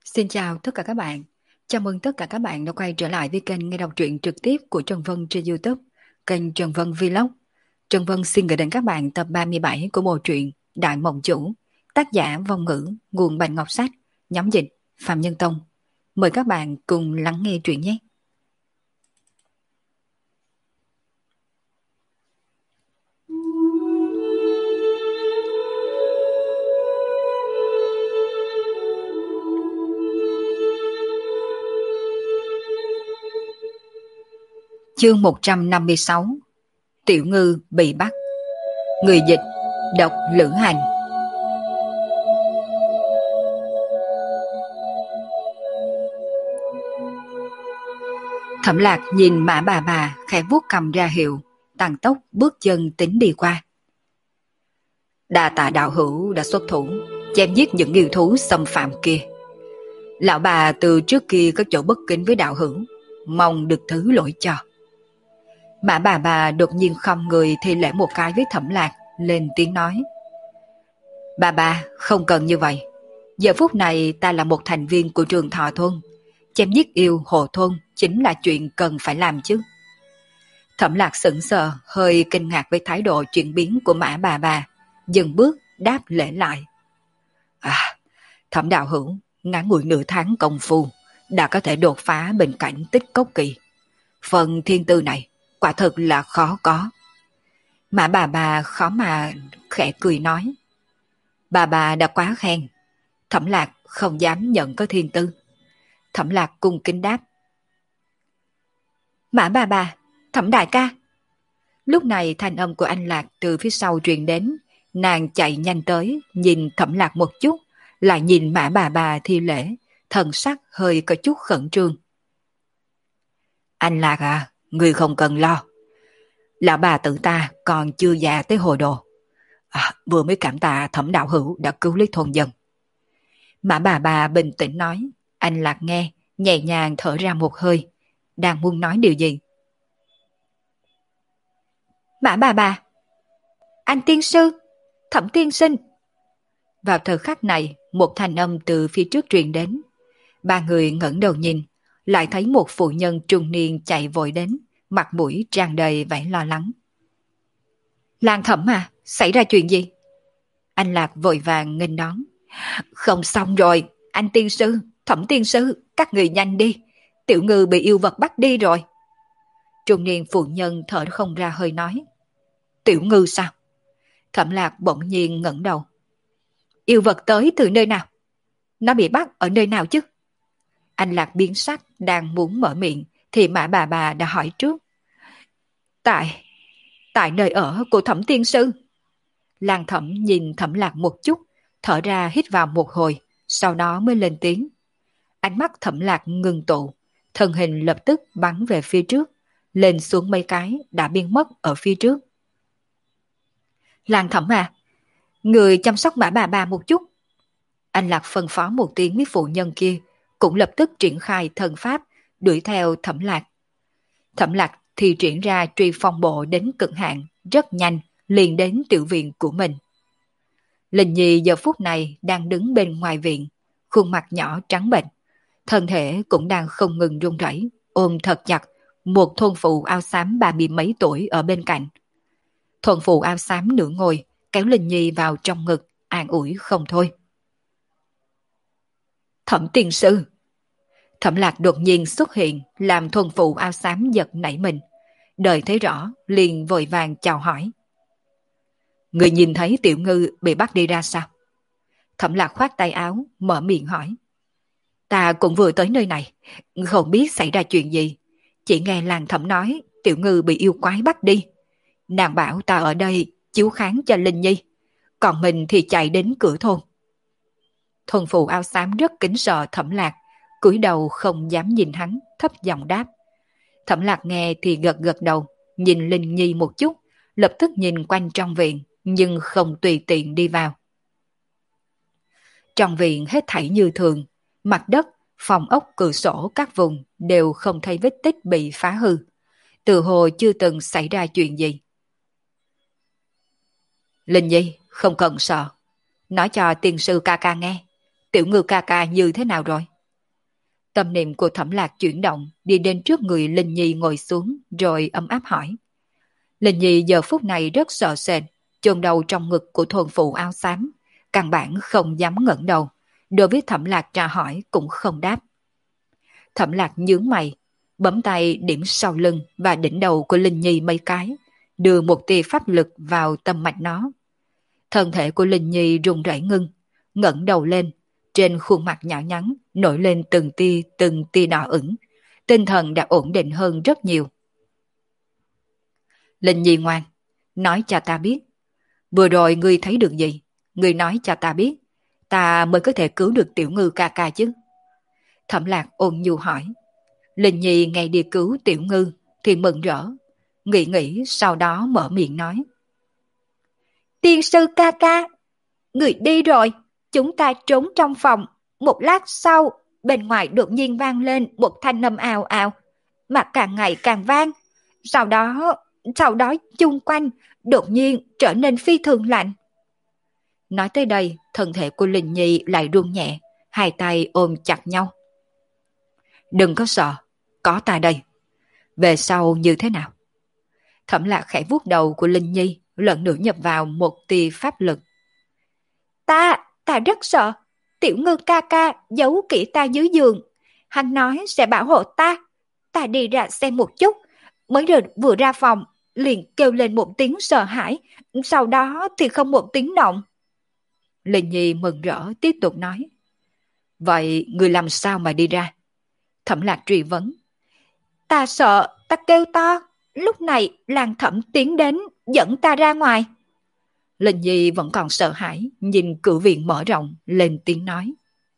Xin chào tất cả các bạn. Chào mừng tất cả các bạn đã quay trở lại với kênh nghe đọc truyện trực tiếp của Trần Vân trên YouTube, kênh Trần Vân Vlog. Trần Vân xin gửi đến các bạn tập 37 của bộ truyện Đại Mộng Chủ, tác giả Vong Ngữ, nguồn Bạch Ngọc Sách, nhóm dịch Phạm Nhân Tông. Mời các bạn cùng lắng nghe truyện nhé. Chương 156. Tiểu Ngư bị bắt. Người dịch Độc Lữ Hành. Thẩm Lạc nhìn Mã bà khẽ vuốt cầm ra hiệu, tăng tốc bước chân tính đi qua. Đa tạ đạo hữu đã xuất thủ, chém giết những yêu thú xâm phạm kia. Lão bà từ trước kia có chỗ bất kính với đạo hữu, mong được thứ lỗi cho. Mã bà đột nhiên khom người thi lễ một cái với Thẩm Lạc, lên tiếng nói. Bà không cần như vậy. Giờ phút này ta là một thành viên của trường Thọ Thôn. Chém giết yêu hộ thôn chính là chuyện cần phải làm chứ. Thẩm Lạc sững sờ, hơi kinh ngạc với thái độ chuyển biến của Mã bà, dừng bước đáp lễ lại. Thẩm đạo hữu, ngắn ngủi nửa tháng công phu đã có thể đột phá bình cảnh tích cốc kỳ. Phần thiên tư này quả thực là khó có. Mã bà khó mà khẽ cười nói. Bà đã quá khen. Thẩm Lạc không dám nhận có thiên tư. Thẩm Lạc cung kính đáp. Mã bà, Thẩm đại ca. Lúc này thanh âm của anh Lạc từ phía sau truyền đến. Nàng chạy nhanh tới, nhìn Thẩm Lạc một chút, lại nhìn Mã bà thi lễ, thần sắc hơi có chút khẩn trương. Anh Lạc à, ngươi không cần lo. Lão bà tự ta còn chưa già tới hồ đồ. Vừa mới cảm tạ Thẩm đạo hữu đã cứu lấy thôn dân. Mã bà bình tĩnh nói. Anh Lạc nghe, nhẹ nhàng thở ra một hơi, đang muốn nói điều gì. Mã bà, anh tiên sư, Thẩm tiên sinh. Vào thời khắc này, một thanh âm từ phía trước truyền đến. Ba người ngẩng đầu nhìn, lại thấy một phụ nhân trung niên chạy vội đến, mặt mũi tràn đầy vẻ lo lắng. Lan Thẩm à, xảy ra chuyện gì? Anh Lạc vội vàng nghênh đón. Không xong rồi, anh tiên sư, Thẩm tiên sư, các người nhanh đi. Tiểu Ngư bị yêu vật bắt đi rồi. Trung niên phụ nhân thở không ra hơi nói. Tiểu Ngư sao? Thẩm Lạc bỗng nhiên ngẩng đầu. Yêu vật tới từ nơi nào? Nó bị bắt ở nơi nào chứ? Anh Lạc biến sắc đang muốn mở miệng thì Mã bà đã hỏi trước. Tại nơi ở của Thẩm tiên sư. Lan Thẩm nhìn Thẩm Lạc một chút, thở ra hít vào một hồi, sau đó mới lên tiếng. Ánh mắt Thẩm Lạc ngừng tụ, thân hình lập tức bắn về phía trước, lên xuống mấy cái đã biến mất ở phía trước. Lan Thẩm à, người chăm sóc Mã bà một chút. Anh Lạc phân phó một tiếng với phụ nhân kia, cũng lập tức triển khai thần pháp, đuổi theo Thẩm Lạc. Thẩm Lạc thì triển ra truy phong bộ đến cực hạn, rất nhanh, liền đến tiểu viện của mình. Linh Nhi giờ phút này đang đứng bên ngoài viện, khuôn mặt nhỏ trắng bệch, thân thể cũng đang không ngừng run rẩy, ôm thật chặt một thôn phụ áo xám 30 mấy tuổi ở bên cạnh. Thôn phụ áo xám nửa ngồi, kéo Linh Nhi vào trong ngực, an ủi không thôi. Thẩm tiên sư. Thẩm Lạc đột nhiên xuất hiện, làm thôn phụ áo xám giật nảy mình. Đời thấy rõ, liền vội vàng chào hỏi. Người nhìn thấy Tiểu Ngư bị bắt đi ra sao? Thẩm Lạc khoát tay áo, mở miệng hỏi. Ta cũng vừa tới nơi này, không biết xảy ra chuyện gì. Chỉ nghe làng Thẩm nói Tiểu Ngư bị yêu quái bắt đi. Nàng bảo ta ở đây chiếu kháng cho Linh Nhi, còn mình thì chạy đến cửa thôn. Thôn phụ áo xám rất kính sợ Thẩm Lạc, cúi đầu không dám nhìn hắn, thấp giọng đáp. Thẩm Lạc nghe thì gật gật đầu, nhìn Linh Nhi một chút, lập tức nhìn quanh trong viện, nhưng không tùy tiện đi vào. Trong viện hết thảy như thường, mặt đất, phòng ốc, cửa sổ các vùng đều không thấy vết tích bị phá hư. Từ hồ chưa từng xảy ra chuyện gì. Linh Nhi, không cần sợ. Nói cho tiên sư ca ca nghe, Tiểu Ngư ca ca như thế nào rồi? Tâm niệm của Thẩm Lạc chuyển động, đi đến trước người Linh Nhi ngồi xuống, rồi ấm áp hỏi. Linh Nhi giờ phút này rất sợ sệt, chôn đầu trong ngực của thôn phụ áo xám, căn bản không dám ngẩng đầu, đối với Thẩm Lạc tra hỏi cũng không đáp. Thẩm Lạc nhướng mày, bấm tay điểm sau lưng và đỉnh đầu của Linh Nhi mấy cái, đưa một tia pháp lực vào tâm mạch nó. Thân thể của Linh Nhi run rẩy ngưng, ngẩng đầu lên, trên khuôn mặt nhỏ nhắn nổi lên từng tia đỏ ửng, tinh thần đã ổn định hơn rất nhiều. Linh Nhi ngoan, nói cho ta biết, vừa rồi ngươi thấy được gì? Ngươi nói cho ta biết, ta mới có thể cứu được Tiểu Ngư ca ca chứ. Thẩm Lạc ôn nhu hỏi. Linh Nhi nghe đi cứu Tiểu Ngư thì mừng rỡ, nghĩ nghĩ sau đó mở miệng nói. Tiên sư ca ca, người đi rồi, chúng ta trốn trong phòng. Một lát sau, bên ngoài đột nhiên vang lên một thanh âm ào ào, mà càng ngày càng vang. Sau đó chung quanh đột nhiên trở nên phi thường lạnh. Nói tới đây, thân thể của Linh Nhi lại run nhẹ, hai tay ôm chặt nhau. Đừng có sợ, có ta đây. Về sau như thế nào? Thẩm Lạc khẽ vuốt đầu của Linh Nhi, lần nữa nhập vào một tia pháp lực. Ta rất sợ. Tiểu Ngư ca ca giấu kỹ ta dưới giường. Hắn nói sẽ bảo hộ ta. Ta đi ra xem một chút. Mới vừa ra phòng, liền kêu lên một tiếng sợ hãi. Sau đó thì không một tiếng động. Linh Nhi mừng rỡ tiếp tục nói. Vậy người làm sao mà đi ra? Thẩm Lạc truy vấn. Ta sợ, ta kêu to. Lúc này làng Thẩm tiến đến dẫn ta ra ngoài. Linh Nhi vẫn còn sợ hãi, nhìn cửu viện mở rộng, lên tiếng nói.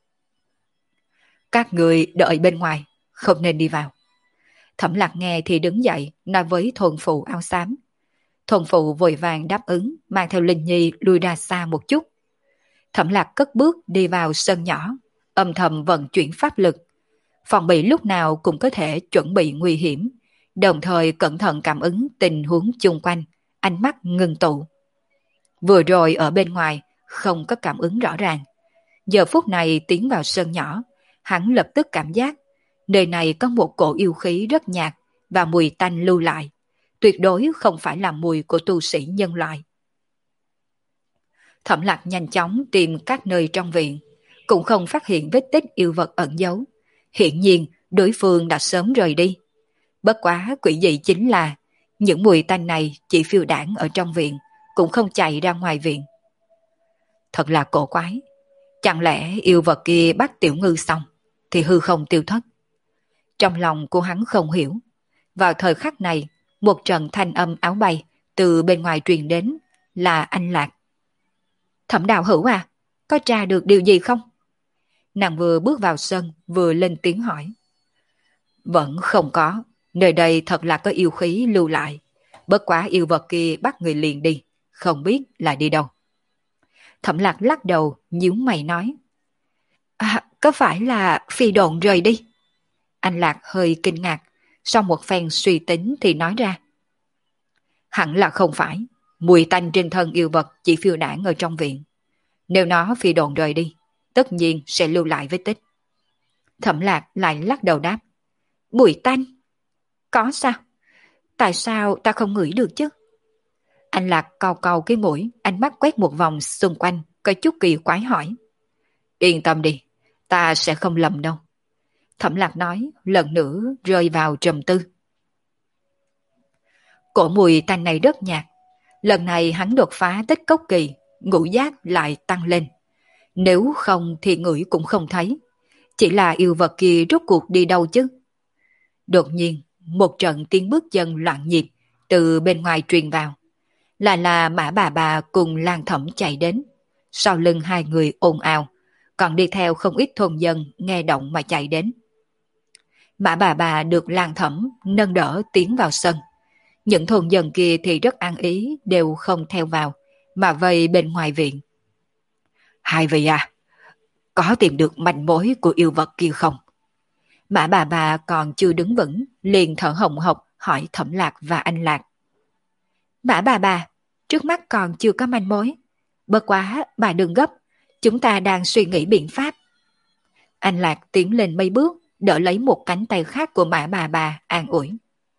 Các người đợi bên ngoài, không nên đi vào. Thẩm Lạc nghe thì đứng dậy, nói với thôn phụ áo xám. Thôn phụ vội vàng đáp ứng, mang theo Linh Nhi lui ra xa một chút. Thẩm Lạc cất bước đi vào sân nhỏ, âm thầm vận chuyển pháp lực. Phòng bị lúc nào cũng có thể chuẩn bị nguy hiểm, đồng thời cẩn thận cảm ứng tình huống chung quanh, ánh mắt ngưng tụ. Vừa rồi ở bên ngoài không có cảm ứng rõ ràng. Giờ phút này tiến vào sân nhỏ, hắn lập tức cảm giác nơi này có một cổ yêu khí rất nhạt và mùi tanh lưu lại. Tuyệt đối không phải là mùi của tu sĩ nhân loại. Thẩm Lạc nhanh chóng tìm các nơi trong viện, cũng không phát hiện vết tích yêu vật ẩn giấu. Hiển nhiên đối phương đã sớm rời đi. Bất quá quỷ dị chính là những mùi tanh này chỉ phiêu đãng ở trong viện, cũng không chạy ra ngoài viện. Thật là cổ quái. Chẳng lẽ yêu vật kia bắt Tiểu Ngư xong thì hư không tiêu thất? Trong lòng của hắn không hiểu. Vào thời khắc này, một trận thanh âm áo bay từ bên ngoài truyền đến, là anh Lạc. Thẩm đạo hữu à, có tra được điều gì không? Nàng vừa bước vào sân, vừa lên tiếng hỏi. Vẫn không có, nơi đây thật là có yêu khí lưu lại. Bất quá yêu vật kia bắt người liền đi, không biết là đi đâu. Thẩm Lạc lắc đầu, nhíu mày nói. Có phải là phi độn rời đi? Anh Lạc hơi kinh ngạc, sau một phen suy tính thì nói ra. Hẳn là không phải, mùi tanh trên thân yêu vật chỉ phiêu đãng ở trong viện. Nếu nó phi độn rời đi, tất nhiên sẽ lưu lại vết tích. Thẩm Lạc lại lắc đầu đáp. Mùi tanh? Có sao? Tại sao ta không ngửi được chứ? Anh Lạc cau cau cái mũi, ánh mắt quét một vòng xung quanh, có chút kỳ quái hỏi. Yên tâm đi, ta sẽ không lầm đâu. Thẩm Lạc nói, lần nữa rơi vào trầm tư. Cổ mùi tanh này rất nhạt. Lần này hắn đột phá tích cốc kỳ, ngũ giác lại tăng lên. Nếu không thì ngửi cũng không thấy. Chỉ là yêu vật kia rốt cuộc đi đâu chứ? Đột nhiên, một trận tiếng bước chân loạn nhịp từ bên ngoài truyền vào. Là Mã bà cùng Lan Thẩm chạy đến. Sau lưng hai người ồn ào, còn đi theo không ít thôn dân nghe động mà chạy đến. Mã bà được Lan Thẩm nâng đỡ tiến vào sân. Những thôn dân kia thì rất ăn ý, đều không theo vào, mà vây bên ngoài viện. Hai vị à, có tìm được manh mối của yêu vật kia không? Mã bà còn chưa đứng vững, liền thở hồng hộc hỏi Thẩm Lạc và anh Lạc. Mã bà, trước mắt còn chưa có manh mối. Bất quá, bà đừng gấp, chúng ta đang suy nghĩ biện pháp. Anh Lạc tiến lên mấy bước, đỡ lấy một cánh tay khác của Mã bà an ủi.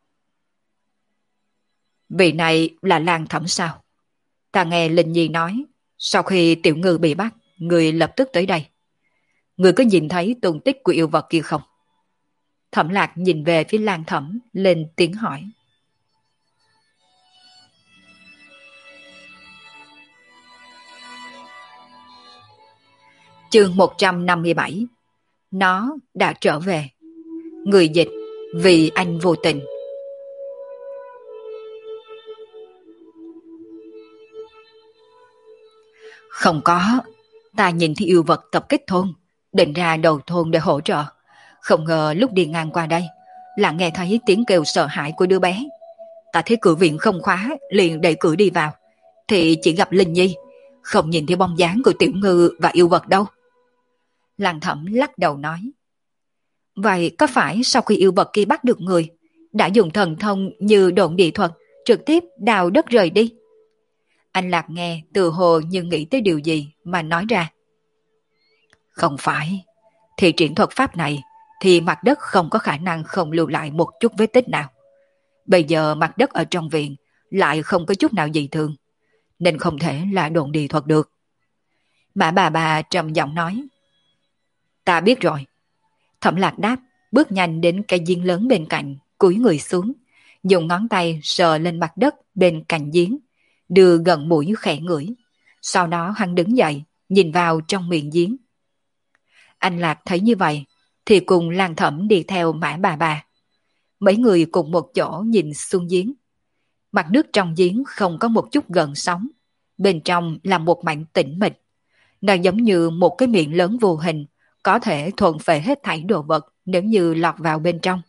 Vị này là Lan Thẩm sao? Ta nghe Linh Nhi nói, sau khi Tiểu Ngư bị bắt, người lập tức tới đây. Người có nhìn thấy tung tích của yêu vật kia không? Thẩm Lạc nhìn về phía Lan Thẩm, lên tiếng hỏi. Chương 157. Nó đã trở về. Người dịch vì anh vô tình. Không có, ta nhìn thấy yêu vật tập kích thôn, định ra đầu thôn để hỗ trợ. Không ngờ lúc đi ngang qua đây, là nghe thấy tiếng kêu sợ hãi của đứa bé. Ta thấy cửa viện không khóa, liền đẩy cửa đi vào. Thì chỉ gặp Linh Nhi, không nhìn thấy bóng dáng của Tiểu Ngư và yêu vật đâu. Lan Thẩm lắc đầu nói. Vậy có phải sau khi yêu vật kia bắt được người, đã dùng thần thông như độn địa thuật, trực tiếp đào đất rời đi? Anh Lạc nghe từ hồ như nghĩ tới điều gì mà nói ra. Không phải, thì triển thuật pháp này thì mặt đất không có khả năng không lưu lại một chút vết tích nào. Bây giờ mặt đất ở trong viện lại không có chút nào dị thường, nên không thể là độn địa thuật được. Mã bà trầm giọng nói. Ta biết rồi. Thẩm Lạc đáp, bước nhanh đến cây giếng lớn bên cạnh, cúi người xuống, dùng ngón tay sờ lên mặt đất bên cạnh giếng, đưa gần mũi khẽ ngửi. Sau đó hắn đứng dậy, nhìn vào trong miệng giếng. Anh Lạc thấy như vậy, thì cùng Lan Thẩm đi theo Mã bà. Mấy người cùng một chỗ nhìn xuống giếng. Mặt nước trong giếng không có một chút gợn sóng, bên trong là một mảnh tĩnh mịch. Nó giống như một cái miệng lớn vô hình, có thể thuận phệ hết thảy đồ vật nếu như lọt vào bên trong.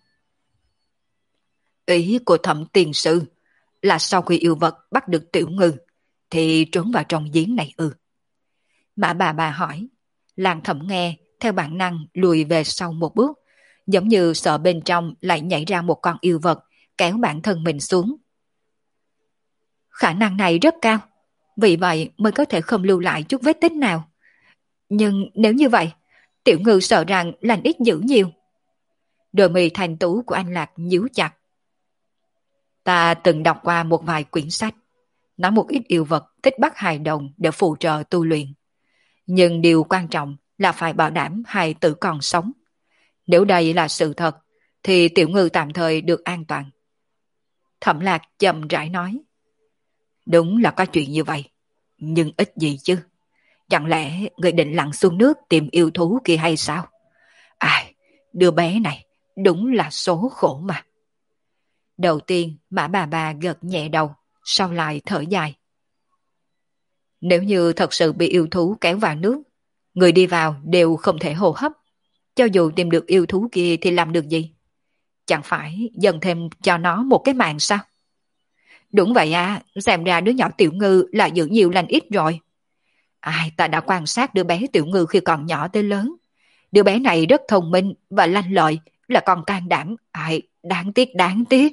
Ý của Thẩm tiền sư là sau khi yêu vật bắt được Tiểu Ngư thì trốn vào trong giếng này ư? Mã bà hỏi. Lan Thẩm nghe theo bản năng lùi về sau một bước, giống như sợ bên trong lại nhảy ra một con yêu vật kéo bản thân mình xuống. Khả năng này rất cao, vì vậy mới có thể không lưu lại chút vết tích nào. Nhưng nếu như vậy, Tiểu Ngư sợ rằng lành ít dữ nhiều. Đôi mi thành tú của anh Lạc nhíu chặt. Ta từng đọc qua một vài quyển sách, nói một ít yêu vật thích bắt hài đồng để phụ trợ tu luyện. Nhưng điều quan trọng là phải bảo đảm hài tử còn sống. Nếu đây là sự thật, thì Tiểu Ngư tạm thời được an toàn. Thẩm Lạc chậm rãi nói. Đúng là có chuyện như vậy, nhưng ít gì chứ. Chẳng lẽ người định lặn xuống nước tìm yêu thú kia hay sao? Ai, đứa bé này đúng là số khổ mà. Đầu tiên Mã bà gật nhẹ đầu, sau lại thở dài. Nếu như thật sự bị yêu thú kéo vào nước, người đi vào đều không thể hô hấp. Cho dù tìm được yêu thú kia thì làm được gì? Chẳng phải dần thêm cho nó một cái mạng sao? Đúng vậy à, xem ra đứa nhỏ Tiểu Ngư là giữ nhiều lành ít rồi. Ai, ta đã quan sát đứa bé Tiểu Ngư khi còn nhỏ tới lớn. Đứa bé này rất thông minh và lanh lợi, là còn can đảm. Ai, đáng tiếc, đáng tiếc.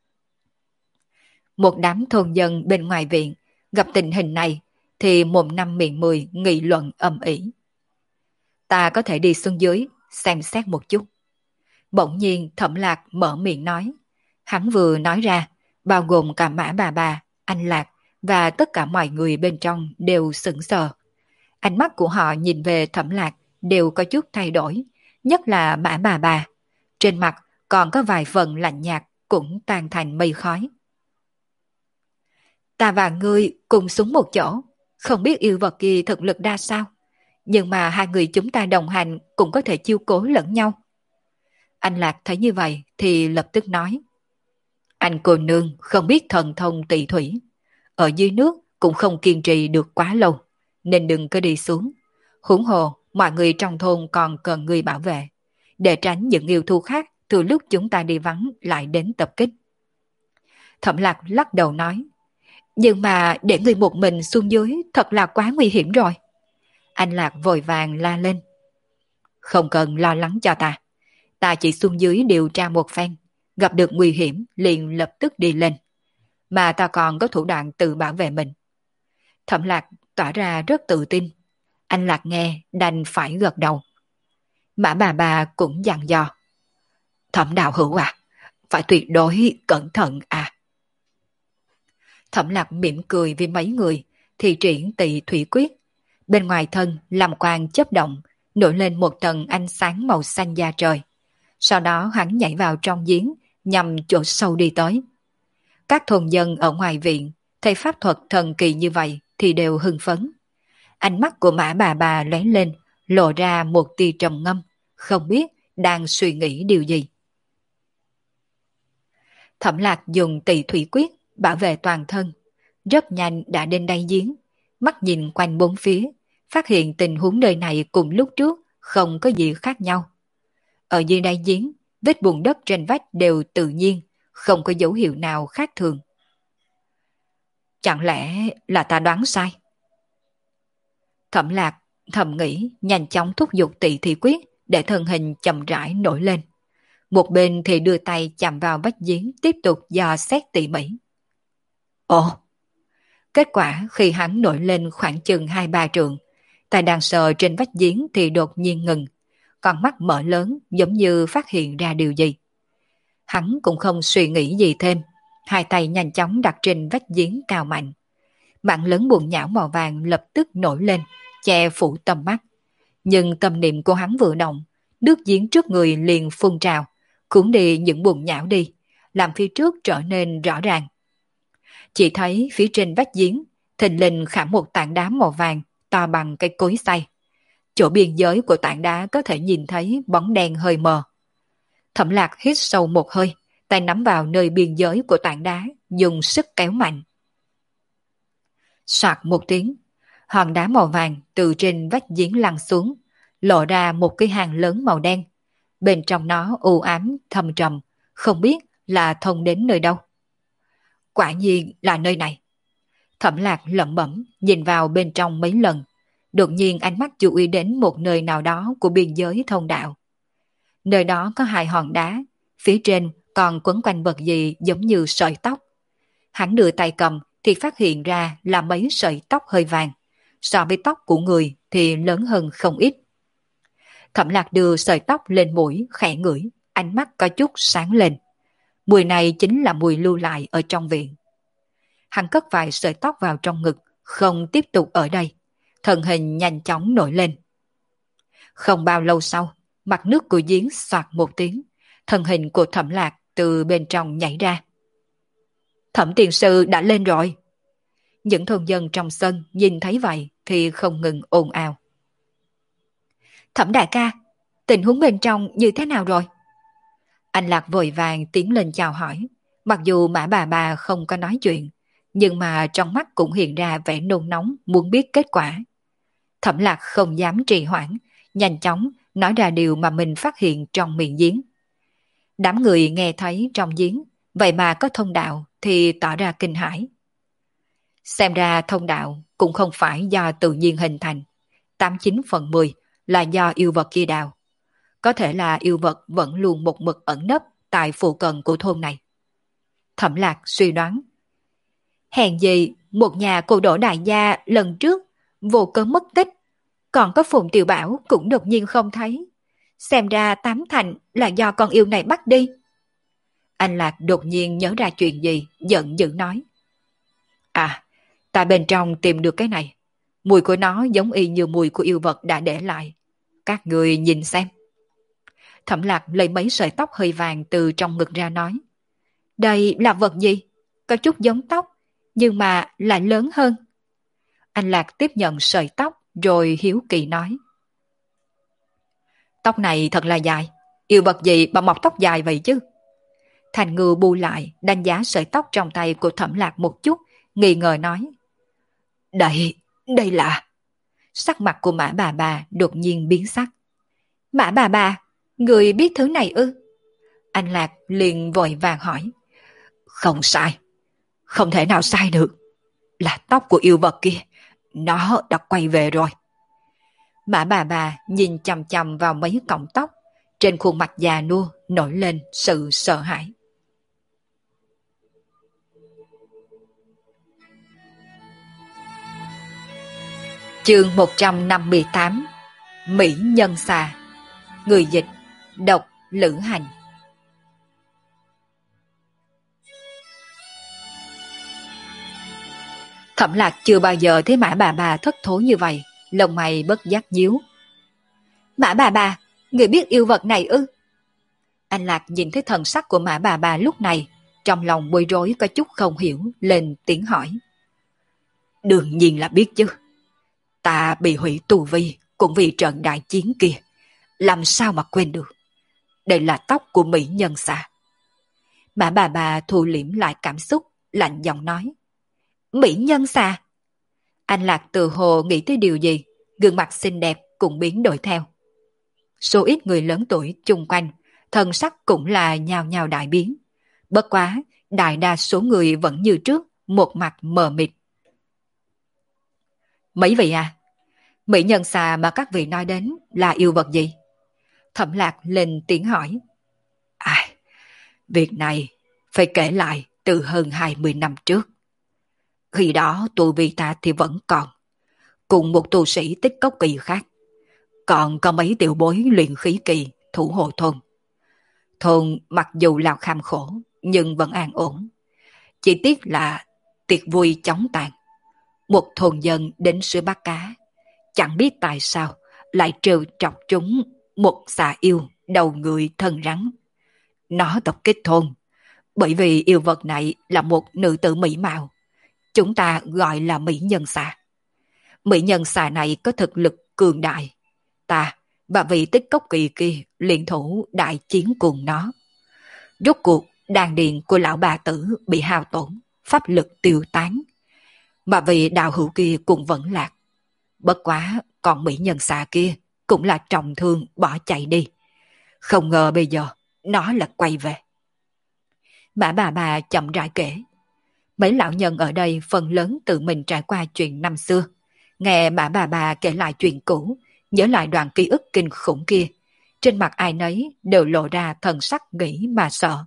Một đám thôn dân bên ngoài viện gặp tình hình này thì mồm năm miệng mười nghị luận ầm ĩ. Ta có thể đi xuống dưới xem xét một chút. Bỗng nhiên Thẩm Lạc mở miệng nói. Hắn vừa nói ra, bao gồm cả Mã bà, anh Lạc và tất cả mọi người bên trong đều sững sờ. Ánh mắt của họ nhìn về Thẩm Lạc đều có chút thay đổi, nhất là Mã bà. Trên mặt còn có vài phần lạnh nhạt cũng tan thành mây khói. Ta và ngươi cùng xuống một chỗ, không biết yêu vật kia thực lực ra sao, nhưng mà hai người chúng ta đồng hành cũng có thể chiêu cố lẫn nhau. Anh Lạc thấy như vậy thì lập tức nói. Anh cô nương không biết thần thông tỳ thủy, ở dưới nước cũng không kiên trì được quá lâu, nên đừng có đi xuống. Huống hồ mọi người trong thôn còn cần người bảo vệ, để tránh những yêu thú khác từ lúc chúng ta đi vắng lại đến tập kích. Thẩm Lạc lắc đầu nói. Nhưng mà để người một mình xuống dưới thật là quá nguy hiểm rồi. Anh Lạc vội vàng la lên. Không cần lo lắng cho ta. Ta chỉ xuống dưới điều tra một phen, gặp được nguy hiểm liền lập tức đi lên. Mà ta còn có thủ đoạn tự bảo vệ mình. Thẩm Lạc tỏ ra rất tự tin. Anh Lạc nghe đành phải gật đầu. Mã bà cũng dặn dò. Thẩm đạo hữu à, phải tuyệt đối cẩn thận à. Thẩm Lạc mỉm cười với mấy người, thì triển Tỳ thủy quyết. Bên ngoài thân làm quang chớp động, nổi lên một tầng ánh sáng màu xanh da trời. Sau đó hắn nhảy vào trong giếng, nhằm chỗ sâu đi tới. Các thôn dân ở ngoài viện thấy pháp thuật thần kỳ như vậy thì đều hưng phấn. Ánh mắt của Mã bà lóe lên, lộ ra một tia trầm ngâm, không biết đang suy nghĩ điều gì. Thẩm Lạc dùng Tỳ thủy quyết bảo vệ toàn thân, rất nhanh đã đến đáy giếng, mắt nhìn quanh bốn phía, phát hiện tình huống nơi này cùng lúc trước không có gì khác nhau. Ở dưới đáy giếng, vết bùn đất trên vách đều tự nhiên, không có dấu hiệu nào khác thường. Chẳng lẽ là ta đoán sai? Thẩm Lạc thầm nghĩ, nhanh chóng thúc giục Tỳ thủy quyết để thân hình chậm rãi nổi lên. Một bên thì đưa tay chạm vào vách giếng, tiếp tục dò xét tỉ mỉ. Ồ! Kết quả khi hắn nổi lên khoảng chừng 2-3 trượng, tay đang sờ trên vách giếng thì đột nhiên ngừng, con mắt mở lớn giống như phát hiện ra điều gì. Hắn cũng không suy nghĩ gì thêm, hai tay nhanh chóng đặt trên vách giếng cao mạnh. Mạng lớn buồn nhão màu vàng lập tức nổi lên, che phủ tầm mắt. Nhưng tâm niệm của hắn vừa động, nước giếng trước người liền phun trào, cuốn đi những buồn nhão đi, làm phía trước trở nên rõ ràng. Chỉ thấy phía trên vách giếng, thình lình khảm một tảng đá màu vàng, to bằng cây cối xay. Chỗ biên giới của tảng đá có thể nhìn thấy bóng đen hơi mờ. Thẩm Lạc hít sâu một hơi, tay nắm vào nơi biên giới của tảng đá, dùng sức kéo mạnh. Soạt một tiếng, hòn đá màu vàng từ trên vách giếng lăn xuống, lộ ra một cái hang lớn màu đen. Bên trong nó u ám, thâm trầm, không biết là thông đến nơi đâu. Quả nhiên là nơi này. Thẩm Lạc lẩm bẩm nhìn vào bên trong mấy lần, đột nhiên ánh mắt chú ý đến một nơi nào đó của biên giới thông đạo. Nơi đó có hai hòn đá, phía trên còn quấn quanh vật gì giống như sợi tóc. Hắn đưa tay cầm thì phát hiện ra là mấy sợi tóc hơi vàng, so với tóc của người thì lớn hơn không ít. Thẩm Lạc đưa sợi tóc lên mũi khẽ ngửi, ánh mắt có chút sáng lên. Mùi này chính là mùi lưu lại ở trong viện. Hắn cất vài sợi tóc vào trong ngực, không tiếp tục ở đây. Thân hình nhanh chóng nổi lên. Không bao lâu sau, mặt nước của giếng xoạt một tiếng, thân hình của Thẩm Lạc từ bên trong nhảy ra. Thẩm tiền sư đã lên rồi. Những thôn dân trong sân nhìn thấy vậy thì không ngừng ồn ào. Thẩm đại ca, tình huống bên trong như thế nào rồi? Anh Lạc vội vàng tiến lên chào hỏi. Mặc dù Mã bà không có nói chuyện, nhưng mà trong mắt cũng hiện ra vẻ nôn nóng muốn biết kết quả. Thẩm Lạc không dám trì hoãn, nhanh chóng nói ra điều mà mình phát hiện trong miệng giếng. Đám người nghe thấy trong giếng, vậy mà có thông đạo thì tỏ ra kinh hãi. Xem ra thông đạo cũng không phải do tự nhiên hình thành, 89/10 là do yêu vật kia đào. Có thể là yêu vật vẫn luôn một mực ẩn nấp tại phụ cận của thôn này. Thẩm Lạc suy đoán. Hèn gì một nhà cô đỗ đại gia lần trước vô cớ mất tích, còn có Phùng Tiểu Bảo cũng đột nhiên không thấy. Xem ra 8 thành là do con yêu này bắt đi. Anh Lạc đột nhiên nhớ ra chuyện gì, giận dữ nói. À, ta bên trong tìm được cái này. Mùi của nó giống y như mùi của yêu vật đã để lại. Các người nhìn xem. Thẩm Lạc lấy mấy sợi tóc hơi vàng từ trong ngực ra nói. Đây là vật gì? Có chút giống tóc, nhưng mà lại lớn hơn. Anh Lạc tiếp nhận sợi tóc rồi hiếu kỳ nói. Tóc này thật là dài. Yêu vật gì mà mọc tóc dài vậy chứ? Thành Ngư bu lại đánh giá sợi tóc trong tay của Thẩm Lạc một chút, nghi ngờ nói. Đây là... Sắc mặt của Mã bà đột nhiên biến sắc. Mã bà, người biết thứ này ư? Anh Lạc liền vội vàng hỏi. Không sai. Không thể nào sai được. Là tóc của yêu vật kia. Nó đã quay về rồi. Mã bà nhìn chằm chằm vào mấy cọng tóc. Trên khuôn mặt già nua nổi lên sự sợ hãi. Chương 158. Mỹ Nhân Xà. Người dịch Độc Lữ Hành. Thẩm Lạc chưa bao giờ thấy Mã bà thất thố như vậy, lông mày bất giác nhíu. Mã bà, người biết yêu vật này ư? Anh Lạc nhìn thấy thần sắc của Mã bà lúc này, trong lòng bối rối có chút không hiểu, lên tiếng hỏi. Đương nhiên là biết chứ. Ta bị hủy tu vi cũng vì trận đại chiến kia. Làm sao mà quên được. Đây là tóc của mỹ nhân xà. Mã bà thu liễm lại cảm xúc, lạnh giọng nói. Mỹ nhân xà? Anh Lạc từ hồ nghĩ tới điều gì, gương mặt xinh đẹp cũng biến đổi theo. Số ít người lớn tuổi chung quanh, thần sắc cũng là nhào nhào đại biến. Bất quá, đại đa số người vẫn như trước, một mặt mờ mịt. Mấy vị à? Mỹ nhân xà mà các vị nói đến là yêu vật gì? Thẩm Lạc lên tiếng hỏi. Việc này phải kể lại từ hơn 20 năm trước. Khi đó tu vi ta thì vẫn còn, cùng một tu sĩ tích cốc kỳ khác. Còn có mấy tiểu bối luyện khí kỳ thủ hộ thôn. Thôn mặc dù là kham khổ nhưng vẫn an ổn. Chỉ tiếc là tiệc vui chóng tàn. Một thôn dân đến suối bắt cá. Chẳng biết tại sao lại trêu chọc chúng một xà yêu đầu người thân rắn. Nó tập kích thôn. Bởi vì yêu vật này là một nữ tử mỹ mạo. Chúng ta gọi là mỹ nhân xà. Mỹ nhân xà này có thực lực cường đại. Ta và vị tích cốc kỳ kia liên thủ đại chiến cùng nó. Rốt cuộc đàn điện của lão bà tử bị hao tổn, pháp lực tiêu tán. Mà vị đạo hữu kia cũng vẫn lạc. Bất quá còn mỹ nhân xà kia cũng là trọng thương bỏ chạy đi. Không ngờ bây giờ nó là quay về. Mã bà chậm rãi kể. Mấy lão nhân ở đây phần lớn tự mình trải qua chuyện năm xưa. Nghe Mã bà kể lại chuyện cũ, nhớ lại đoạn ký ức kinh khủng kia. Trên mặt ai nấy đều lộ ra thần sắc nghĩ mà sợ.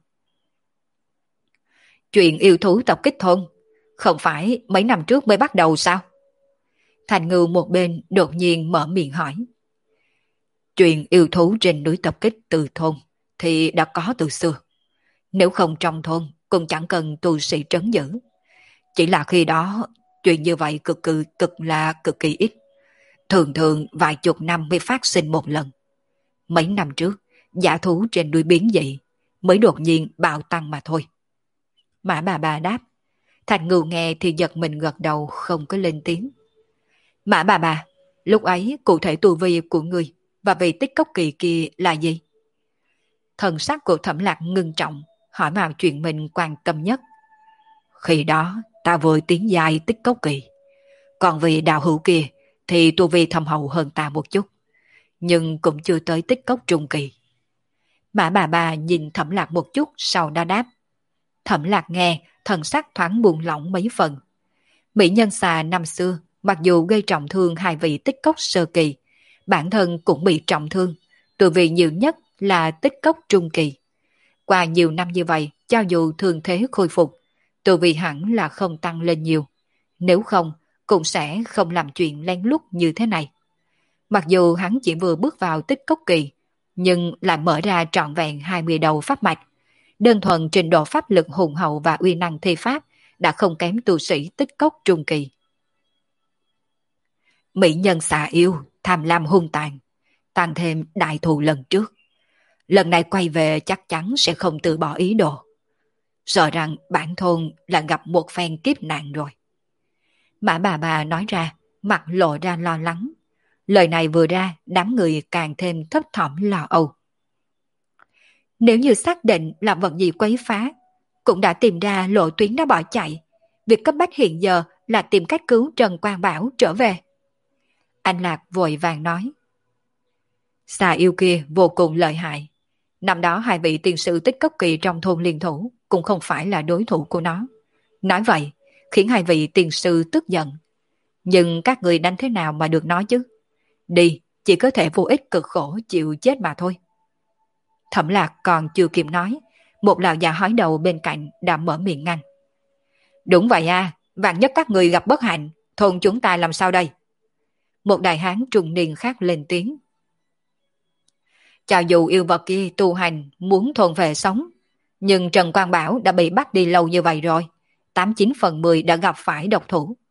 Chuyện yêu thú tập kích thôn, không phải mấy năm trước mới bắt đầu sao? Thành Ngưu một bên đột nhiên mở miệng hỏi. Chuyện yêu thú trên núi tập kích từ thôn thì đã có từ xưa. Nếu không trong thôn cũng chẳng cần tu sĩ trấn giữ. Chỉ là khi đó chuyện như vậy cực kỳ ít. Thường thường vài chục năm mới phát sinh một lần. Mấy năm trước, dã thú trên núi biến dị mới đột nhiên bạo tăng mà thôi. Mã bà đáp. Thành Ngưu nghe thì giật mình gật đầu không có lên tiếng. Mã bà, lúc ấy cụ thể tu vi của người và vị tích cốc kỳ kia là gì? Thần sắc của Thẩm Lạc ngưng trọng, hỏi vào chuyện mình quan tâm nhất. Khi đó ta vừa tiến giai tích cốc kỳ. Còn vị đạo hữu kia thì tu vi thâm hậu hơn ta một chút. Nhưng cũng chưa tới tích cốc trung kỳ. Mã bà nhìn Thẩm Lạc một chút sau đó đáp. Thẩm Lạc nghe, thần sắc thoáng buông lỏng mấy phần. Mỹ nhân xà năm xưa, mặc dù gây trọng thương hai vị tích cốc sơ kỳ, bản thân cũng bị trọng thương, tu vi nhiều nhất là tích cốc trung kỳ. Qua nhiều năm như vậy, cho dù thương thế khôi phục, tu vi hẳn là không tăng lên nhiều. Nếu không, cũng sẽ không làm chuyện lén lút như thế này. Mặc dù hắn chỉ vừa bước vào tích cốc kỳ, nhưng lại mở ra trọn vẹn 20 đầu pháp mạch. Đơn thuần trình độ pháp lực hùng hậu và uy năng thi pháp đã không kém tu sĩ tích cốc trung kỳ. Mỹ nhân xà yêu, tham lam hung tàn, tăng thêm đại thù lần trước. Lần này quay về chắc chắn sẽ không từ bỏ ý đồ. Sợ rằng bản thôn là gặp một phen kiếp nạn rồi. Mã bà nói ra, mặt lộ ra lo lắng. Lời này vừa ra, đám người càng thêm thấp thỏm lo âu. Nếu như xác định là vật gì quấy phá, cũng đã tìm ra lộ tuyến đã bỏ chạy. Việc cấp bách hiện giờ là tìm cách cứu Trần Quang Bảo trở về. Anh Lạc vội vàng nói. Xà yêu kia vô cùng lợi hại. Năm đó hai vị tiền sự tích cốc kỳ trong thôn liên thủ cũng không phải là đối thủ của nó. Nói vậy, khiến hai vị tiền sư tức giận. Nhưng các người đánh thế nào mà được nói chứ? Đi, chỉ có thể vô ích cực khổ chịu chết mà thôi. Thẩm Lạc còn chưa kịp nói, một lão già hói đầu bên cạnh đã mở miệng ngăn. Đúng vậy à, vạn nhất các người gặp bất hạnh, thôn chúng ta làm sao đây? Một đại hán trung niên khác lên tiếng. Cho dù yêu vật kia tu hành muốn thôn về sống, nhưng Trần Quang Bảo đã bị bắt đi lâu như vậy rồi, 89/10 đã gặp phải độc thủ.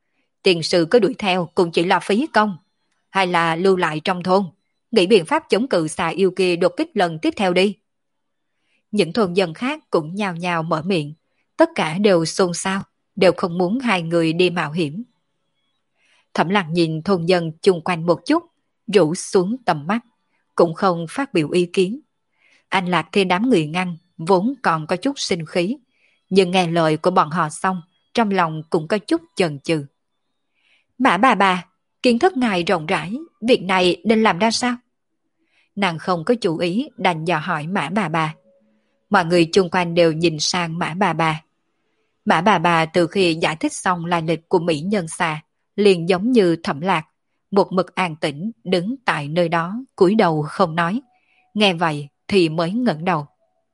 tiền sư có đuổi theo cũng chỉ là phí công. Hay là lưu lại trong thôn, nghĩ biện pháp chống cự xà yêu kia đột kích lần tiếp theo đi. Những thôn dân khác cũng nhao nhao mở miệng, tất cả đều xôn xao, đều không muốn hai người đi mạo hiểm. Thẩm Lạc nhìn thôn dân chung quanh một chút, rũ xuống tầm mắt, cũng không phát biểu ý kiến. Anh Lạc thì đám người ngăn, vốn còn có chút sinh khí, nhưng nghe lời của bọn họ xong, trong lòng cũng có chút chần chừ. Mã bà, kiến thức ngài rộng rãi, việc này nên làm ra sao? Nàng không có chủ ý đành dò hỏi Mã bà. Mọi người chung quanh đều nhìn sang Mã bà. Mã bà từ khi giải thích xong lai lịch của mỹ nhân xà, liền giống như Thẩm Lạc, một mực an tĩnh đứng tại nơi đó, cúi đầu không nói. Nghe vậy thì mới ngẩng đầu.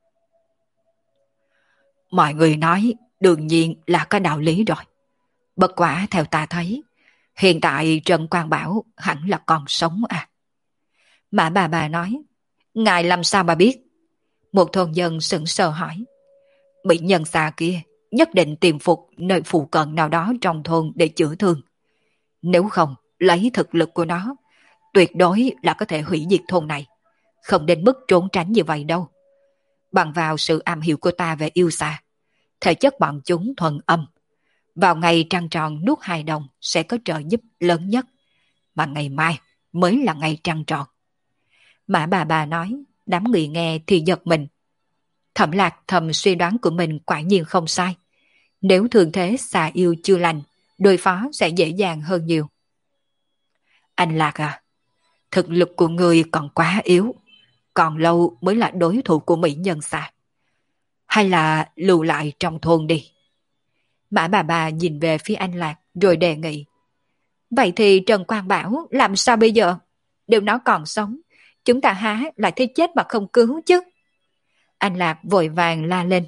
Mọi người nói đương nhiên là có đạo lý rồi. Bất quả theo ta thấy, hiện tại Trần Quang Bảo hẳn là còn sống à. Mã bà nói, ngài làm sao bà biết? Một thôn dân sững sờ hỏi. Mỹ nhân xà kia nhất định tìm phục nơi phụ cận nào đó trong thôn để chữa thương. Nếu không, lấy thực lực của nó, tuyệt đối là có thể hủy diệt thôn này. Không đến mức trốn tránh như vậy đâu. Bằng vào sự am hiểu của ta về yêu xà, thể chất bọn chúng thuần âm. Vào ngày trăng tròn nuốt hài đồng sẽ có trợ giúp lớn nhất. Mà ngày mai mới là ngày trăng tròn. Mã bà nói, đám người nghe thì giật mình. Thẩm Lạc thầm suy đoán của mình quả nhiên không sai. Nếu thường thế xà yêu chưa lành, đối phó sẽ dễ dàng hơn nhiều. Anh Lạc à, thực lực của người còn quá yếu, còn lâu mới là đối thủ của mỹ nhân xà. Hay là lưu lại trong thôn đi. Mã bà nhìn về phía anh Lạc rồi đề nghị. Vậy thì Trần Quang Bảo làm sao bây giờ? Nếu nó còn sống, chúng ta há lại thấy chết mà không cứu chứ. Anh Lạc vội vàng la lên.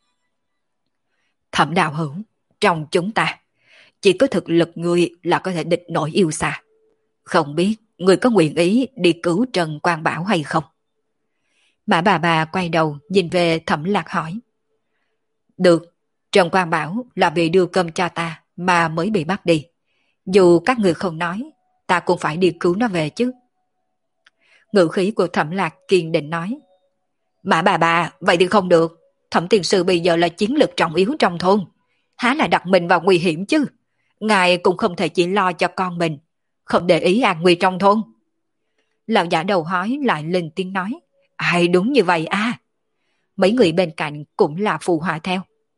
Thẩm đạo hữu, trong chúng ta, chỉ có thực lực người là có thể địch nổi yêu xà. Không biết người có nguyện ý đi cứu Trần Quang Bảo hay không? Mã bà quay đầu nhìn về Thẩm Lạc hỏi. Được, Trần Quang Bảo là vì đưa cơm cho ta mà mới bị bắt đi. Dù các người không nói, ta cũng phải đi cứu nó về chứ. Ngữ khí của Thẩm Lạc kiên định nói. Mã bà, vậy thì không được. Thẩm tiền sư bây giờ là chiến lược trọng yếu trong thôn. Há là đặt mình vào nguy hiểm chứ. Ngài cũng không thể chỉ lo cho con mình, không để ý an nguy trong thôn. Lão giả đầu hói lại lên tiếng nói. Ai đúng như vậy à? Mấy người bên cạnh cũng là phụ họa theo.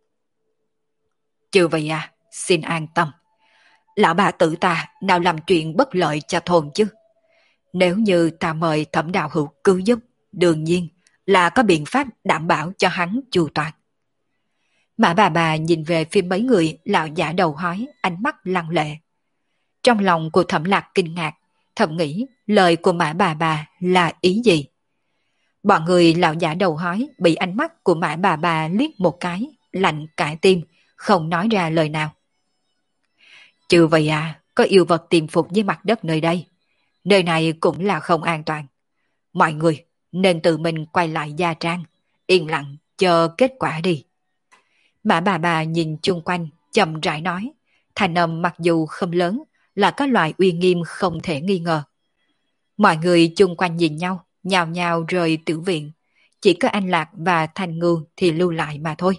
Chư vậy à, xin an tâm. Lão bà tử ta nào làm chuyện bất lợi cho thôn chứ. Nếu như ta mời Thẩm đạo hữu cứu giúp, đương nhiên là có biện pháp đảm bảo cho hắn chu toàn. Mã bà nhìn về phía mấy người lão giả đầu hói, ánh mắt lăng lệ. Trong lòng của Thẩm Lạc kinh ngạc, thầm nghĩ lời của Mã bà là ý gì? Bọn người lão giả đầu hói bị ánh mắt của Mã bà liếc một cái, lạnh cả tim, không nói ra lời nào. Chứ vậy à, có yêu vật tiềm phục dưới mặt đất nơi đây. Nơi này cũng là không an toàn. Mọi người nên tự mình quay lại gia trang, yên lặng chờ kết quả đi. Mã bà nhìn chung quanh, chậm rãi nói, thanh âm mặc dù không lớn, là có loại uy nghiêm không thể nghi ngờ. Mọi người chung quanh nhìn nhau, nhào nhào rời tử viện. Chỉ có anh Lạc và Thành Ngưu thì lưu lại mà thôi.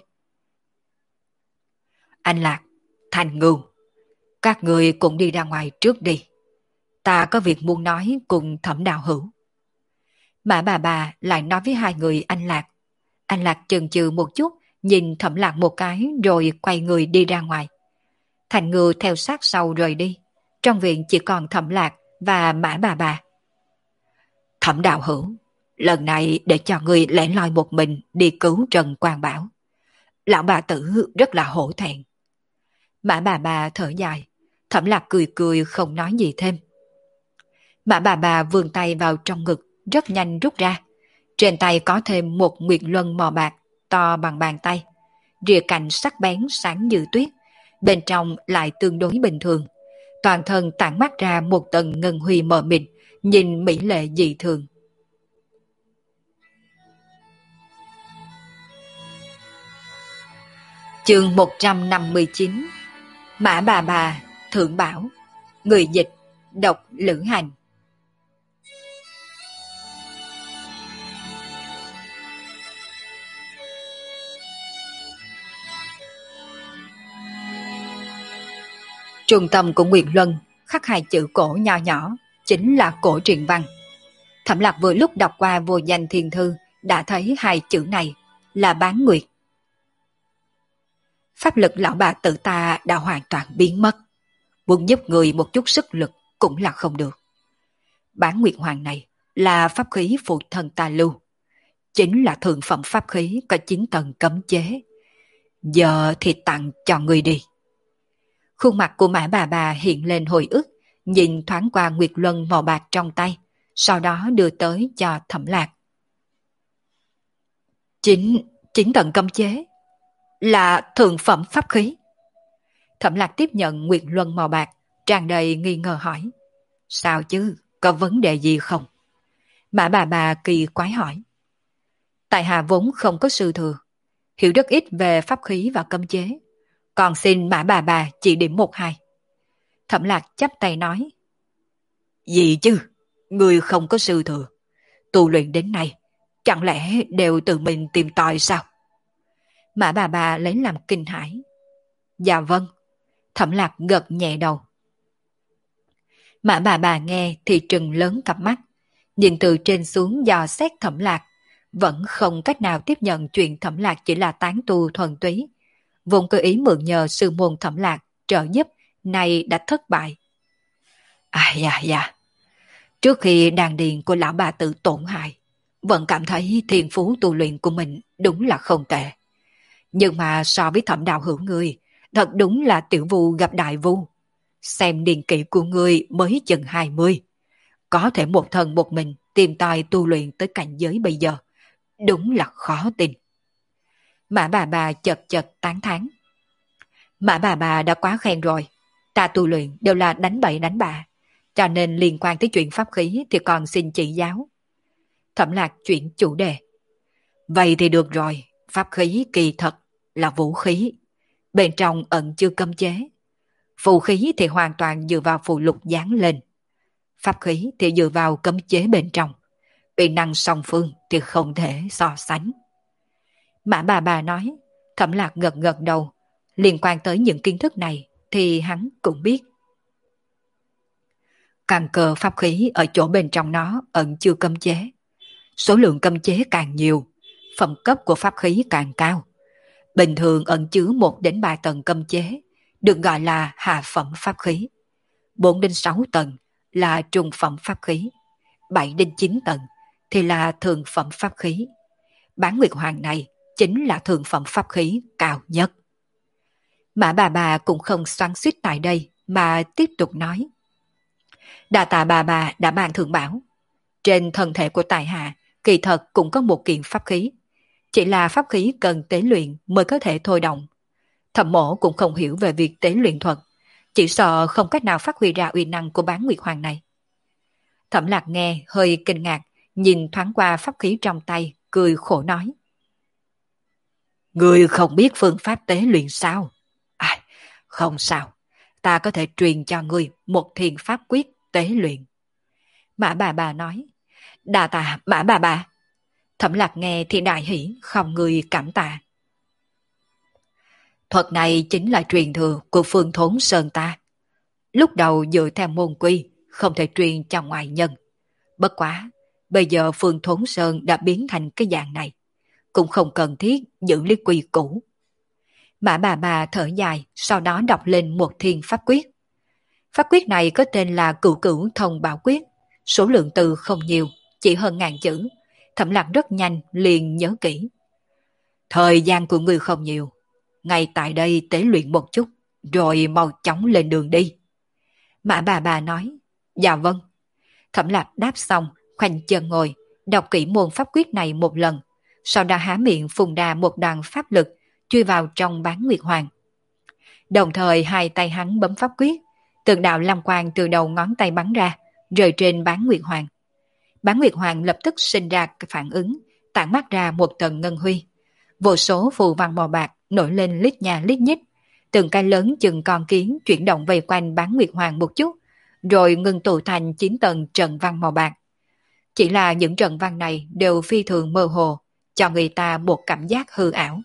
Anh Lạc, Thành Ngưu, các người cũng đi ra ngoài trước đi. Ta có việc muốn nói cùng Thẩm đạo hữu. Mã bà lại nói với hai người anh Lạc. Anh Lạc chần chừ một chút, nhìn Thẩm Lạc một cái rồi quay người đi ra ngoài. Thành Ngưu theo sát sau rời đi. Trong viện chỉ còn Thẩm Lạc và Mã bà. Thẩm đạo hữu, lần này để cho người lẻ loi một mình đi cứu Trần Quang Bảo. Lão bà tử rất là hổ thẹn. Mã bà thở dài. Thẩm Lạc cười cười không nói gì thêm. Mã bà vươn tay vào trong ngực, rất nhanh rút ra. Trên tay có thêm một nguyệt luân màu bạc, to bằng bàn tay. Rìa cạnh sắc bén sáng như tuyết, bên trong lại tương đối bình thường. Toàn thân tản mát ra một tầng ngân huy mờ mịt, nhìn mỹ lệ dị thường. Chương 159. Mã bà Thượng Bảo. Người dịch Độc Lữ Hành. Trung tâm của Nguyệt Luân khắc hai chữ cổ nho nhỏ, chính là cổ truyện văn. Thẩm Lạc vừa lúc đọc qua vô danh thiên thư đã thấy hai chữ này là Bán Nguyệt. Pháp lực lão bà tự ta đã hoàn toàn biến mất, muốn giúp người một chút sức lực cũng là không được. Bán Nguyệt Hoàng này là pháp khí phụ thân ta lưu, chính là thượng phẩm pháp khí có 9 tầng cấm chế. Giờ thì tặng cho người đi. Khuôn mặt của Mã bà hiện lên hồi ức, nhìn thoáng qua Nguyệt Luân màu bạc trong tay, sau đó đưa tới cho Thẩm Lạc. 9 tầng cấm chế là thượng phẩm pháp khí. Thẩm Lạc tiếp nhận Nguyệt Luân màu bạc, tràn đầy nghi ngờ hỏi. Sao chứ, có vấn đề gì không? Mã bà kỳ quái hỏi. Tại hạ vốn không có sư thừa, hiểu rất ít về pháp khí và cấm chế, còn xin Mã bà chỉ điểm 1-2. Thẩm Lạc chắp tay nói. Gì chứ, người không có sư thừa, tu luyện đến nay, chẳng lẽ đều tự mình tìm tòi sao? Mã bà lấy làm kinh hãi. Dạ vâng. Thẩm Lạc gật nhẹ đầu. Mã bà nghe thì trừng lớn cặp mắt, nhìn từ trên xuống dò xét Thẩm Lạc, vẫn không cách nào tiếp nhận chuyện Thẩm Lạc chỉ là tán tu thuần túy. Vốn cơ ý mượn nhờ sư môn Thẩm Lạc trợ giúp, nay đã thất bại. Dạ. Trước khi đàn điền của lão bà tự tổn hại, vẫn cảm thấy thiên phú tu luyện của mình đúng là không tệ. Nhưng mà so với Thẩm đạo hữu người, thật đúng là tiểu vu gặp đại vu. Xem niên kỷ của người mới chừng 20, có thể một thân một mình tìm tòi tu luyện tới cảnh giới bây giờ, đúng là khó tin. Mã bà chật tán thán. Mã bà đã quá khen rồi, ta tu luyện đều là đánh bậy đánh bạ, cho nên liên quan tới chuyện pháp khí thì còn xin chỉ giáo. Thẩm Lạc chuyển chủ đề. Vậy thì được rồi, pháp khí kỳ thật là vũ khí, bên trong ẩn chứa cấm chế. Phù khí thì hoàn toàn dựa vào phù lục dán lên, pháp khí thì dựa vào cấm chế bên trong, uy năng song phương thì không thể so sánh. Mã bà nói. Thẩm Lạc gật đầu, liên quan tới những kiến thức này thì hắn cũng biết. Căn cơ pháp khí ở chỗ bên trong nó ẩn chứa cấm chế. Số lượng cấm chế càng nhiều, phẩm cấp của pháp khí càng cao. Bình thường ẩn chứa 1-3 tầng cấm chế được gọi là hạ phẩm pháp khí. 4-6 tầng là trung phẩm pháp khí. 7-9 tầng thì là thượng phẩm pháp khí. Bán Nguyệt Hoàng này chính là thượng phẩm pháp khí cao nhất. Mã bà cũng không xoắn xuýt tại đây mà tiếp tục nói. Đa tạ bà đã ban thượng bảo. Trên thân thể của tài hạ kỳ thật cũng có một kiện pháp khí. Chỉ là pháp khí cần tế luyện mới có thể thôi động. Thẩm mổ cũng không hiểu về việc tế luyện thuật, chỉ sợ không cách nào phát huy ra uy năng của Bán Nguyệt Hoàng này. Thẩm Lạc nghe hơi kinh ngạc, nhìn thoáng qua pháp khí trong tay, cười khổ nói. Người không biết phương pháp tế luyện sao? Không sao, ta có thể truyền cho người một thiền pháp quyết tế luyện. Mã bà nói. Đà tạ Mã bà. Thẩm Lạc nghe thì đại hỉ, không người cảm tạ. Thuật này chính là truyền thừa của Phương Thốn Sơn ta. Lúc đầu dựa theo môn quy, không thể truyền cho ngoại nhân. Bất quá, bây giờ Phương Thốn Sơn đã biến thành cái dạng này, cũng không cần thiết giữ lý quy cũ. Mã bà thở dài, sau đó đọc lên một thiên pháp quyết. Pháp quyết này có tên là Cửu Cửu Thông Bảo Quyết, số lượng từ không nhiều, chỉ hơn 1000 chữ. Thẩm Lạc rất nhanh liền nhớ kỹ. Thời gian của ngươi không nhiều, ngay tại đây tế luyện một chút, rồi mau chóng lên đường đi. Mã bà nói. Dạ vâng. Thẩm Lạc đáp xong, khoanh chân ngồi, đọc kỹ môn pháp quyết này một lần, sau đó há miệng phun ra một đoàn pháp lực chui vào trong Bán Nguyệt Hoàng. Đồng thời hai tay hắn bấm pháp quyết, từng đạo lam quang từ đầu ngón tay bắn ra, rơi trên Bán Nguyệt Hoàng. Bán Nguyệt Hoàng lập tức sinh ra phản ứng, tản mát ra một tầng ngân huy. Vô số phù văn màu bạc nổi lên lít nha lít nhít, từng cái lớn chừng con kiến chuyển động vây quanh Bán Nguyệt Hoàng một chút, rồi ngưng tụ thành 9 tầng trận văn màu bạc. Chỉ là những trận văn này đều phi thường mơ hồ, cho người ta một cảm giác hư ảo.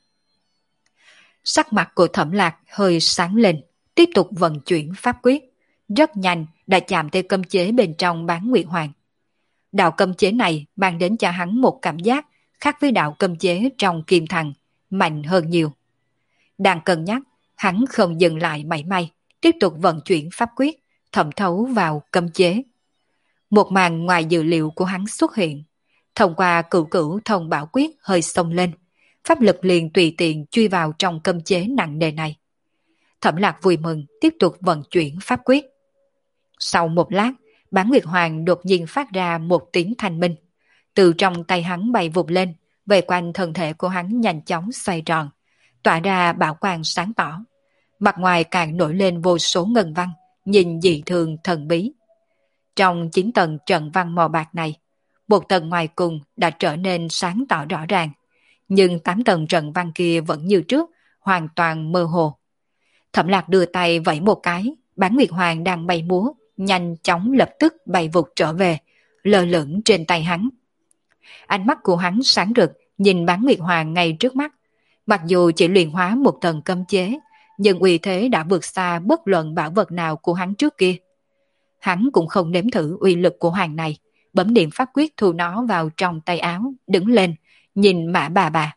Sắc mặt của Thẩm Lạc hơi sáng lên, tiếp tục vận chuyển pháp quyết, rất nhanh đã chạm tới cấm chế bên trong Bán Nguyệt Hoàng. Đạo cấm chế này mang đến cho hắn một cảm giác khác với đạo cấm chế trong Kim Thần, mạnh hơn nhiều. Đang cân nhắc, hắn không dừng lại mảy may, tiếp tục vận chuyển pháp quyết, thẩm thấu vào cấm chế. Một màn ngoài dự liệu của hắn xuất hiện. Thông qua cửu cửu thông bảo quyết hơi xông lên, pháp lực liền tùy tiện truy vào trong cấm chế nặng nề này. Thẩm Lạc vui mừng tiếp tục vận chuyển pháp quyết. Sau một lát, Bán Nguyệt Hoàng đột nhiên phát ra một tiếng thanh minh. Từ trong tay hắn bay vụt lên, về quanh thân thể của hắn nhanh chóng xoay tròn, tỏa ra bảo quang sáng tỏ. Mặt ngoài càng nổi lên vô số ngân văn, nhìn dị thường thần bí. Trong 9 tầng trận văn màu bạc này, một tầng ngoài cùng đã trở nên sáng tỏ rõ ràng, nhưng 8 tầng trận văn kia vẫn như trước, hoàn toàn mơ hồ. Thẩm Lạc đưa tay vẫy một cái, Bán Nguyệt Hoàng đang bay múa, nhanh chóng lập tức bay vụt trở về, lơ lửng trên tay hắn. Ánh mắt của hắn sáng rực, nhìn Bán Nguyệt Hoàng ngay trước mắt. Mặc dù chỉ luyện hóa một tầng cấm chế, nhưng uy thế đã vượt xa bất luận bảo vật nào của hắn trước kia. Hắn cũng không nếm thử uy lực của hoàng này, bấm điểm pháp quyết thu nó vào trong tay áo, đứng lên, nhìn Mã bà bà.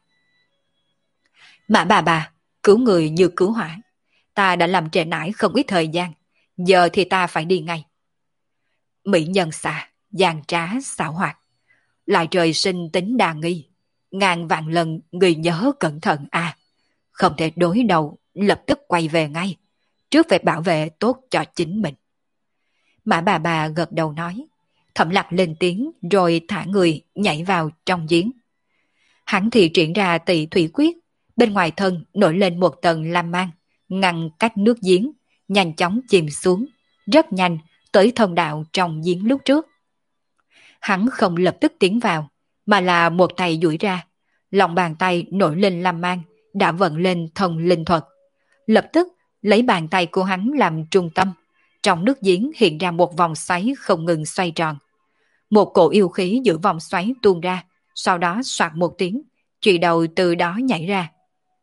Mã bà bà, cứu người như cứu hỏa. Ta đã làm trễ nải không ít thời gian, giờ thì ta phải đi ngay. Mỹ nhân xà, gian trá xảo hoạt, lại trời sinh tính đa nghi. Ngàn vạn lần người nhớ cẩn thận à. Không thể đối đầu, lập tức quay về ngay. Trước phải bảo vệ tốt cho chính mình. Mã bà bà gật đầu nói. Thẩm Lạc lên tiếng rồi thả người nhảy vào trong giếng. Hắn thì triển ra Tỳ thủy quyết. Bên ngoài thân nổi lên một tầng lam mang, ngăn cách nước giếng, nhanh chóng chìm xuống. Rất nhanh tới thông đạo trong giếng lúc trước. Hắn không lập tức tiến vào, mà là một tay duỗi ra. Lòng bàn tay nổi lên lam mang, đã vận lên thần linh thuật. Lập tức lấy bàn tay của hắn làm trung tâm. Trong nước giếng hiện ra một vòng xoáy không ngừng xoay tròn. Một cổ yêu khí giữa vòng xoáy tuôn ra, sau đó soạt một tiếng, chùy đầu từ đó nhảy ra.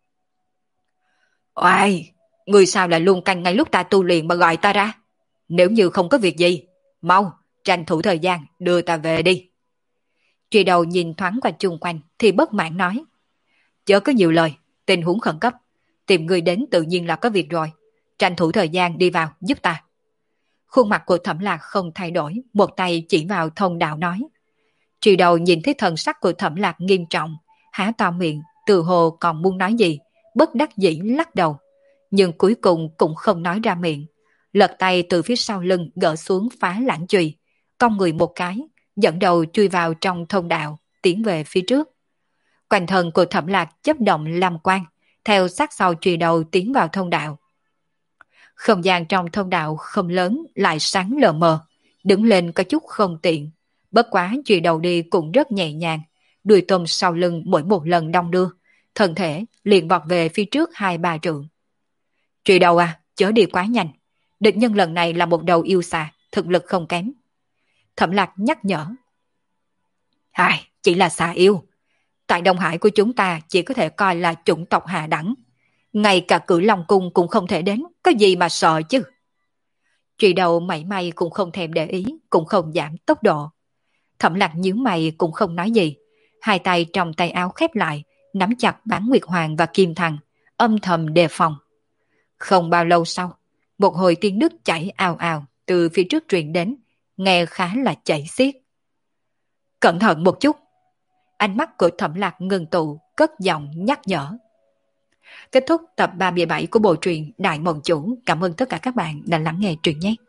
Oai, người sao lại luôn canh ngay lúc ta tu luyện mà gọi ta ra? Nếu như không có việc gì, mau, tranh thủ thời gian, đưa ta về đi. Chùy đầu nhìn thoáng qua chung quanh thì bất mãn nói. Chớ có nhiều lời, tình huống khẩn cấp. Tìm người đến tự nhiên là có việc rồi. Tranh thủ thời gian đi vào, giúp ta. Khuôn mặt của Thẩm Lạc không thay đổi, một tay chỉ vào thông đạo nói. Chùy đầu nhìn thấy thần sắc của Thẩm Lạc nghiêm trọng, há to miệng, từ hồ còn muốn nói gì, bất đắc dĩ lắc đầu. Nhưng cuối cùng cũng không nói ra miệng. Lật tay từ phía sau lưng gỡ xuống phá lãng chùy, cong người một cái, dẫn đầu chui vào trong thông đạo, tiến về phía trước. Quanh thân của Thẩm Lạc chấp động lam quang, theo sát sau chùy đầu tiến vào thông đạo. Không gian trong thông đạo không lớn lại sáng lờ mờ, đứng lên có chút không tiện. Bất quá chùy đầu đi cũng rất nhẹ nhàng, đuôi tôm sau lưng mỗi một lần đong đưa, thân thể liền vọt về phía trước 2-3 trượng. Chùy đầu à, chớ đi quá nhanh. Địch nhân lần này là một đầu yêu xà, thực lực không kém. Thẩm Lạc nhắc nhở. Chỉ là xà yêu. Tại Đông Hải của chúng ta chỉ có thể coi là chủng tộc hạ đẳng. Ngay cả Cửu Long Cung cũng không thể đến, có gì mà sợ chứ. Chùy đầu mảy may cũng không thèm để ý, cũng không giảm tốc độ. Thẩm Lạc nhíu mày cũng không nói gì. Hai tay trong tay áo khép lại, nắm chặt Bán Nguyệt Hoàng và Kim Thần, âm thầm đề phòng. Không bao lâu sau, một hồi tiếng nước chảy ào ào từ phía trước truyền đến, nghe khá là chảy xiết. Cẩn thận một chút. Ánh mắt của Thẩm Lạc ngừng tụ, cất giọng nhắc nhở. Kết thúc tập 37 của bộ truyện Đại Mộng Chủ. Cảm ơn tất cả các bạn đã lắng nghe truyện nhé.